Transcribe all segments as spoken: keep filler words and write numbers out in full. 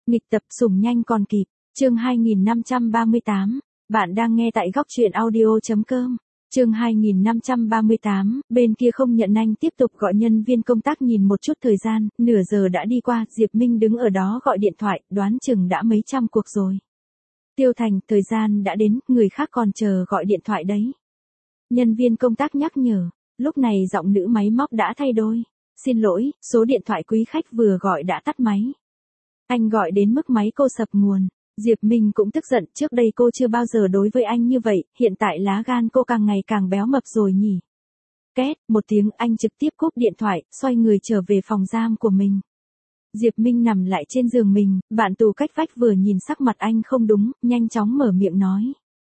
Nghịch tập sủng nhanh còn kịp, chương hai nghìn năm trăm ba mươi tám, bạn đang nghe tại góc truyện audio.com. Chương hai nghìn năm trăm ba mươi tám, bên kia không nhận anh tiếp tục gọi nhân viên công tác nhìn một chút thời gian, nửa giờ đã đi qua, Diệp Minh đứng ở đó gọi điện thoại, đoán chừng đã mấy trăm cuộc rồi. Tiêu Thành, thời gian đã đến, người khác còn chờ gọi điện thoại đấy. Nhân viên công tác nhắc nhở, lúc này giọng nữ máy móc đã thay đổi. Xin lỗi, số điện thoại quý khách vừa gọi đã tắt máy. Anh gọi đến mức máy cô sập nguồn. Diệp Minh cũng tức giận, trước đây cô chưa bao giờ đối với anh như vậy, hiện tại lá gan cô càng ngày càng béo mập rồi nhỉ. Két, một tiếng anh trực tiếp cúp điện thoại, xoay người trở về phòng giam của mình. Diệp Minh nằm lại trên giường mình, bạn tù cách vách vừa nhìn sắc mặt anh không đúng, nhanh chóng mở miệng nói.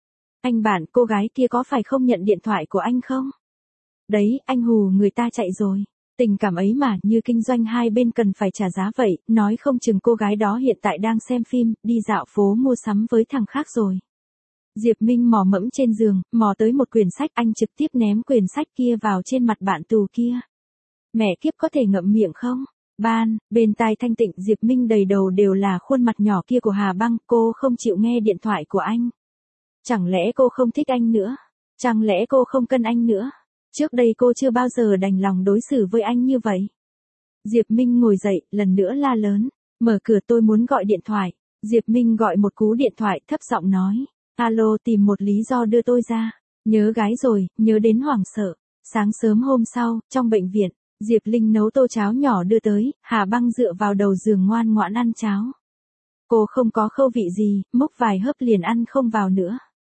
Anh bạn, cô gái kia có phải không nhận điện thoại của anh không? Đấy, anh hù người ta chạy rồi. Tình cảm ấy mà, như kinh doanh hai bên cần phải trả giá vậy, nói không chừng cô gái đó hiện tại đang xem phim, đi dạo phố mua sắm với thằng khác rồi. Diệp Minh mò mẫm trên giường, mò tới một quyển sách, anh trực tiếp ném quyển sách kia vào trên mặt bạn tù kia. Mẹ kiếp, có thể ngậm miệng không? Ban, bên tai thanh tịnh, Diệp Minh đầy đầu đều là khuôn mặt nhỏ kia của Hà Băng, cô không chịu nghe điện thoại của anh. Chẳng lẽ cô không thích anh nữa? Chẳng lẽ cô không cần anh nữa? Trước đây cô chưa bao giờ đành lòng đối xử với anh như vậy. Diệp Minh ngồi dậy, lần nữa la lớn. Mở cửa, tôi muốn gọi điện thoại. Diệp Minh gọi một cú điện thoại, thấp giọng nói. Alo, tìm một lý do đưa tôi ra. Nhớ gái rồi, nhớ đến hoảng sợ. Sáng sớm hôm sau, trong bệnh viện, Diệp Linh nấu tô cháo nhỏ đưa tới, Hà Băng dựa vào đầu giường ngoan ngoãn ăn cháo. Cô không có khẩu vị gì, múc vài hớp liền ăn không vào nữa.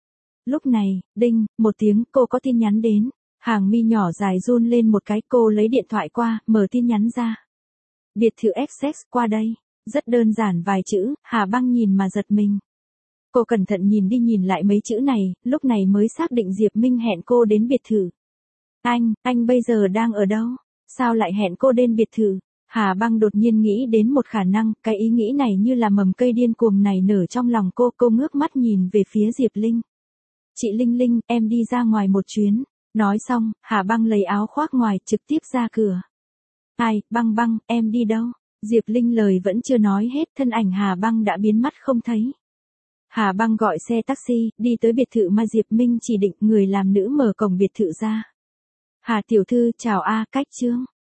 Lúc này, đinh, một tiếng, cô có tin nhắn đến. Hàng mi nhỏ dài run lên một cái, cô lấy điện thoại qua, mở tin nhắn ra. Biệt thự Essex qua đây. Rất đơn giản vài chữ, Hà Băng nhìn mà giật mình. Cô cẩn thận nhìn đi nhìn lại mấy chữ này, lúc này mới xác định Diệp Minh hẹn cô đến biệt thự. Anh, anh bây giờ đang ở đâu? Sao lại hẹn cô đến biệt thự? Hà Băng đột nhiên nghĩ đến một khả năng, cái ý nghĩ này như là mầm cây điên cuồng này nở trong lòng cô, cô ngước mắt nhìn về phía Diệp Linh. Chị Linh Linh, em đi ra ngoài một chuyến. Nói xong, Hà Băng lấy áo khoác ngoài, trực tiếp ra cửa. Ai, Băng Băng, em đi đâu? Diệp Linh lời vẫn chưa nói hết, thân ảnh Hà Băng đã biến mất không thấy. Hà Băng gọi xe taxi, đi tới biệt thự mà Diệp Minh chỉ định, người làm nữ mở cổng biệt thự ra. Hà tiểu thư, chào a, cách chương.